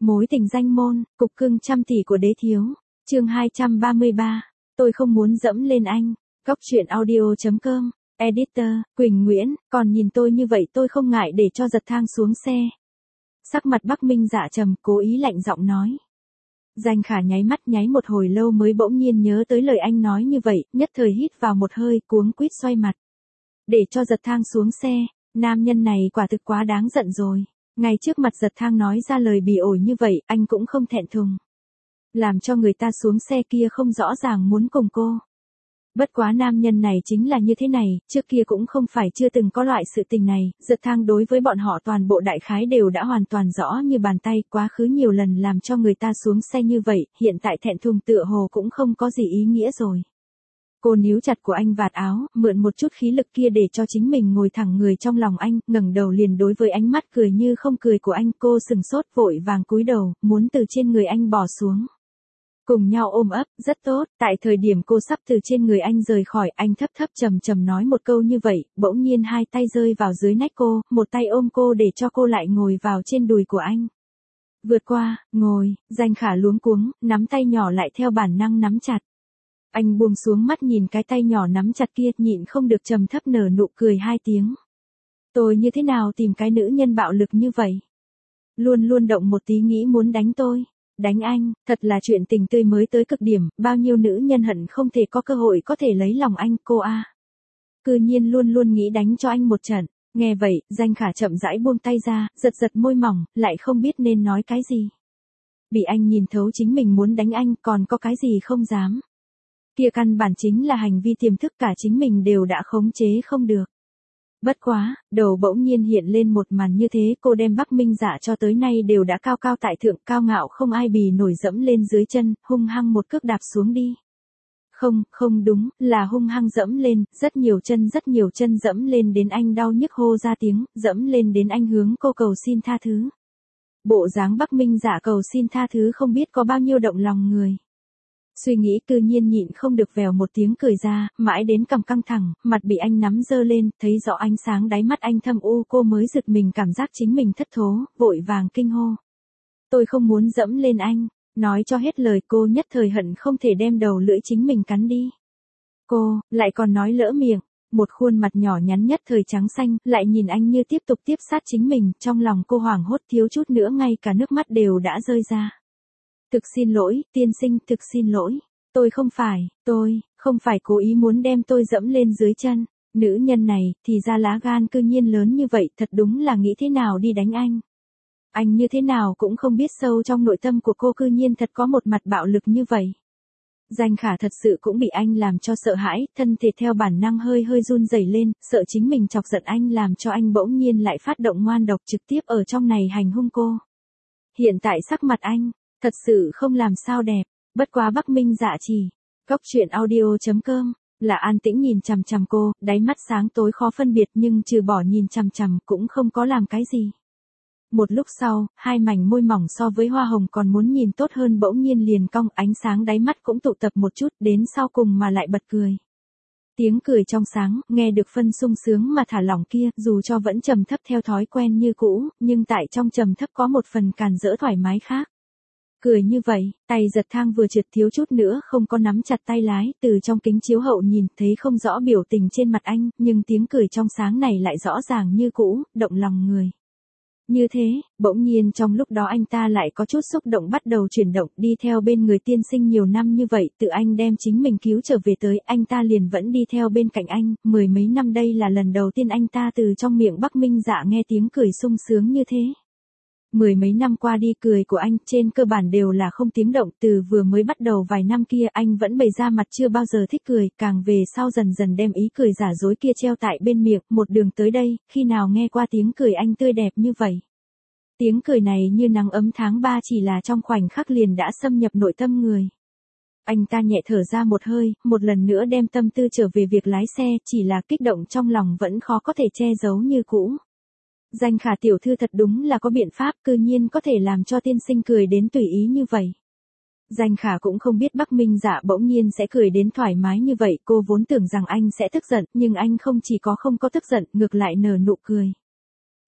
Mối tình danh môn, cục cưng trăm tỷ của đế thiếu. Chương 233. Tôi không muốn dẫm lên anh. Góc truyện audio.com. Editor, Quỳnh Nguyễn, còn nhìn tôi như vậy tôi không ngại để cho giật thang xuống xe. Sắc mặt Bắc Minh Dạ trầm, cố ý lạnh giọng nói. Danh Khả nháy một hồi lâu mới bỗng nhiên nhớ tới lời anh nói như vậy, nhất thời hít vào một hơi, cuống quýt xoay mặt. Để cho giật thang xuống xe, nam nhân này quả thực quá đáng giận rồi. Ngay trước mặt giật thang nói ra lời bỉ ổi như vậy, anh cũng không thẹn thùng. Làm cho người ta xuống xe kia không rõ ràng muốn cùng cô. Bất quá nam nhân này chính là như thế này, trước kia cũng không phải chưa từng có loại sự tình này, giật thang đối với bọn họ toàn bộ đại khái đều đã hoàn toàn rõ như bàn tay, quá khứ nhiều lần làm cho người ta xuống xe như vậy, hiện tại thẹn thùng tựa hồ cũng không có gì ý nghĩa rồi. Cô níu chặt của anh vạt áo, mượn một chút khí lực kia để cho chính mình ngồi thẳng người trong lòng anh, ngẩng đầu liền đối với ánh mắt cười như không cười của anh, cô sừng sốt vội vàng cúi đầu, muốn từ trên người anh bò xuống. Cùng nhau ôm ấp, rất tốt, tại thời điểm cô sắp từ trên người anh rời khỏi, anh thấp thấp trầm trầm nói một câu như vậy, bỗng nhiên hai tay rơi vào dưới nách cô, một tay ôm cô để cho cô lại ngồi vào trên đùi của anh. Vượt qua, ngồi, Danh Khả luống cuống, nắm tay nhỏ lại theo bản năng nắm chặt. Anh buông xuống mắt nhìn cái tay nhỏ nắm chặt kia, nhịn không được trầm thấp nở nụ cười hai tiếng. Tôi như thế nào tìm cái nữ nhân bạo lực như vậy? Luôn luôn động một tí nghĩ muốn đánh tôi. Đánh anh, thật là chuyện tình tươi mới tới cực điểm, bao nhiêu nữ nhân hận không thể có cơ hội có thể lấy lòng anh, cô a. Cư nhiên luôn luôn nghĩ đánh cho anh một trận. Nghe vậy, Danh Khả chậm rãi buông tay ra, giật giật môi mỏng, lại không biết nên nói cái gì. Bị anh nhìn thấu chính mình muốn đánh anh, còn có cái gì không dám. Kia căn bản chính là hành vi tiềm thức, cả chính mình đều đã khống chế không được. Bất quá, đầu bỗng nhiên hiện lên một màn như thế, cô đem Bắc Minh Dạ cho tới nay đều đã cao cao tại thượng, cao ngạo không ai bì nổi, dẫm lên dưới chân, hung hăng một cước đạp xuống đi. Không đúng, là hung hăng dẫm lên, rất nhiều chân dẫm lên đến anh đau nhức hô ra tiếng, dẫm lên đến anh hướng cô cầu xin tha thứ. Bộ dáng Bắc Minh Dạ cầu xin tha thứ không biết có bao nhiêu động lòng người. Suy nghĩ cư nhiên nhịn không được vèo một tiếng cười ra, mãi đến cằm căng thẳng, mặt bị anh nắm giơ lên, thấy rõ ánh sáng đáy mắt anh thâm u, cô mới giật mình cảm giác chính mình thất thố, vội vàng kinh hô. Tôi không muốn dẫm lên anh, nói cho hết lời cô nhất thời hận không thể đem đầu lưỡi chính mình cắn đi. Cô, lại còn nói lỡ miệng, một khuôn mặt nhỏ nhắn nhất thời trắng xanh, lại nhìn anh như tiếp tục tiếp sát chính mình, trong lòng cô hoảng hốt thiếu chút nữa ngay cả nước mắt đều đã rơi ra. Thực xin lỗi, tiên sinh, thực xin lỗi. Tôi không phải cố ý muốn đem tôi dẫm lên dưới chân. Nữ nhân này, thì ra lá gan cư nhiên lớn như vậy, thật đúng là nghĩ thế nào đi đánh anh. Anh như thế nào cũng không biết sâu trong nội tâm của cô cư nhiên thật có một mặt bạo lực như vậy. Danh Khả thật sự cũng bị anh làm cho sợ hãi, thân thể theo bản năng hơi run rẩy lên, sợ chính mình chọc giận anh làm cho anh bỗng nhiên lại phát động ngoan độc trực tiếp ở trong này hành hung cô. Hiện tại sắc mặt anh, thật sự không làm sao đẹp, bất quá Bắc Minh Dạ chỉ. Góc truyện audio.com, là an tĩnh nhìn chằm chằm cô, đáy mắt sáng tối khó phân biệt nhưng trừ bỏ nhìn chằm chằm cũng không có làm cái gì. Một lúc sau, hai mảnh môi mỏng so với hoa hồng còn muốn nhìn tốt hơn bỗng nhiên liền cong, ánh sáng đáy mắt cũng tụ tập một chút, đến sau cùng mà lại bật cười. Tiếng cười trong sáng, nghe được phân sung sướng mà thả lỏng kia, dù cho vẫn trầm thấp theo thói quen như cũ, nhưng tại trong trầm thấp có một phần càn rỡ thoải mái khác. Cười như vậy, tay giật thang vừa trượt thiếu chút nữa không có nắm chặt tay lái, từ trong kính chiếu hậu nhìn thấy không rõ biểu tình trên mặt anh, nhưng tiếng cười trong sáng này lại rõ ràng như cũ, động lòng người. Như thế, bỗng nhiên trong lúc đó anh ta lại có chút xúc động bắt đầu chuyển động, đi theo bên người tiên sinh nhiều năm như vậy, tự anh đem chính mình cứu trở về tới, anh ta liền vẫn đi theo bên cạnh anh, mười mấy năm đây là lần đầu tiên anh ta từ trong miệng Bắc Minh Dạ nghe tiếng cười sung sướng như thế. Mười mấy năm qua đi cười của anh trên cơ bản đều là không tiếng động, từ vừa mới bắt đầu vài năm kia anh vẫn bày ra mặt chưa bao giờ thích cười, càng về sau dần dần đem ý cười giả dối kia treo tại bên miệng, một đường tới đây, khi nào nghe qua tiếng cười anh tươi đẹp như vậy. Tiếng cười này như nắng ấm tháng 3 chỉ là trong khoảnh khắc liền đã xâm nhập nội tâm người. Anh ta nhẹ thở ra một hơi, một lần nữa đem tâm tư trở về việc lái xe, chỉ là kích động trong lòng vẫn khó có thể che giấu như cũ. Danh Khả tiểu thư thật đúng là có biện pháp, cư nhiên có thể làm cho tiên sinh cười đến tùy ý như vậy. Danh Khả cũng không biết Bắc Minh Dạ bỗng nhiên sẽ cười đến thoải mái như vậy, cô vốn tưởng rằng anh sẽ tức giận, nhưng anh không chỉ có không có tức giận, ngược lại nở nụ cười.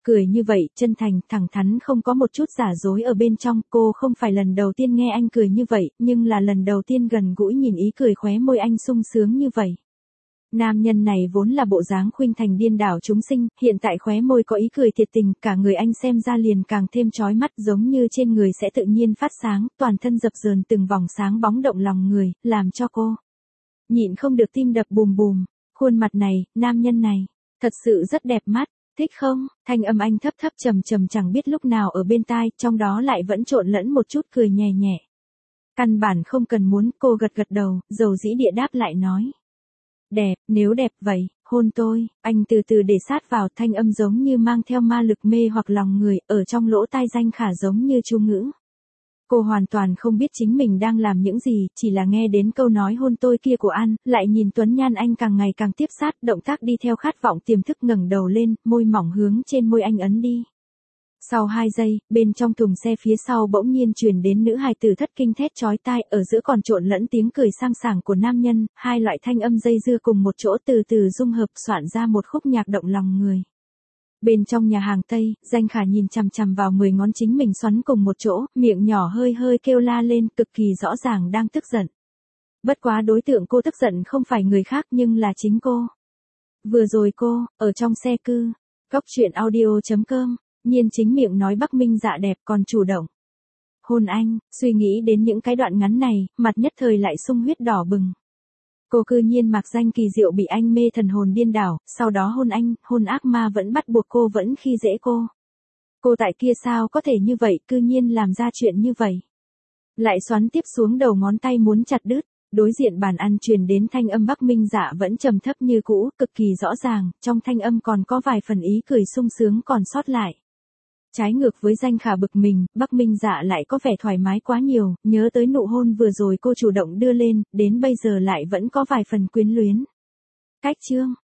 Cười như vậy, chân thành, thẳng thắn không có một chút giả dối ở bên trong, cô không phải lần đầu tiên nghe anh cười như vậy, nhưng là lần đầu tiên gần gũi nhìn ý cười khóe môi anh sung sướng như vậy. Nam nhân này vốn là bộ dáng khuynh thành điên đảo chúng sinh, hiện tại khóe môi có ý cười thiệt tình, cả người anh xem ra liền càng thêm chói mắt giống như trên người sẽ tự nhiên phát sáng, toàn thân dập dờn từng vòng sáng bóng động lòng người, làm cho cô nhịn không được tim đập bùm bùm. Khuôn mặt này, nam nhân này, thật sự rất đẹp mắt, thích không? Thanh âm anh thấp thấp trầm trầm chẳng biết lúc nào ở bên tai, trong đó lại vẫn trộn lẫn một chút cười nhẹ nhẹ. Căn bản không cần muốn, cô gật gật đầu, dầu dĩ địa đáp lại nói. Đẹp, nếu đẹp vậy, hôn tôi, anh từ từ để sát vào, thanh âm giống như mang theo ma lực mê hoặc lòng người, ở trong lỗ tai Danh Khả giống như chú ngữ. Cô hoàn toàn không biết chính mình đang làm những gì, chỉ là nghe đến câu nói hôn tôi kia của An, lại nhìn Tuấn Nhan anh càng ngày càng tiếp sát, động tác đi theo khát vọng tiềm thức ngẩng đầu lên, môi mỏng hướng trên môi anh ấn đi. Sau 2 giây, bên trong thùng xe phía sau bỗng nhiên truyền đến nữ hài tử thất kinh thét chói tai, ở giữa còn trộn lẫn tiếng cười sang sảng của nam nhân, hai loại thanh âm dây dưa cùng một chỗ từ từ dung hợp soạn ra một khúc nhạc động lòng người. Bên trong nhà hàng Tây, Danh Khả nhìn chằm chằm vào 10 ngón chính mình xoắn cùng một chỗ, miệng nhỏ hơi hơi kêu la lên, cực kỳ rõ ràng đang tức giận. Bất quá đối tượng cô tức giận không phải người khác nhưng là chính cô. Vừa rồi cô, ở trong xe cư, Cóc Truyện Audio.com, nhiên chính miệng nói Bắc Minh Dạ đẹp còn chủ động hôn anh, suy nghĩ đến những cái đoạn ngắn này, mặt nhất thời lại sung huyết đỏ bừng. Cô cư nhiên mặc danh kỳ diệu bị anh mê thần hồn điên đảo, sau đó hôn anh, hôn ác ma vẫn bắt buộc cô vẫn khi dễ cô. Cô tại kia sao có thể như vậy, cư nhiên làm ra chuyện như vậy. Lại xoắn tiếp xuống đầu ngón tay muốn chặt đứt, đối diện bàn ăn truyền đến thanh âm Bắc Minh Dạ vẫn trầm thấp như cũ, cực kỳ rõ ràng, trong thanh âm còn có vài phần ý cười sung sướng còn sót lại. Trái ngược với Danh Khả bực mình, Bắc Minh Dạ lại có vẻ thoải mái quá nhiều, nhớ tới nụ hôn vừa rồi cô chủ động đưa lên, đến bây giờ lại vẫn có vài phần quyến luyến. Cách chương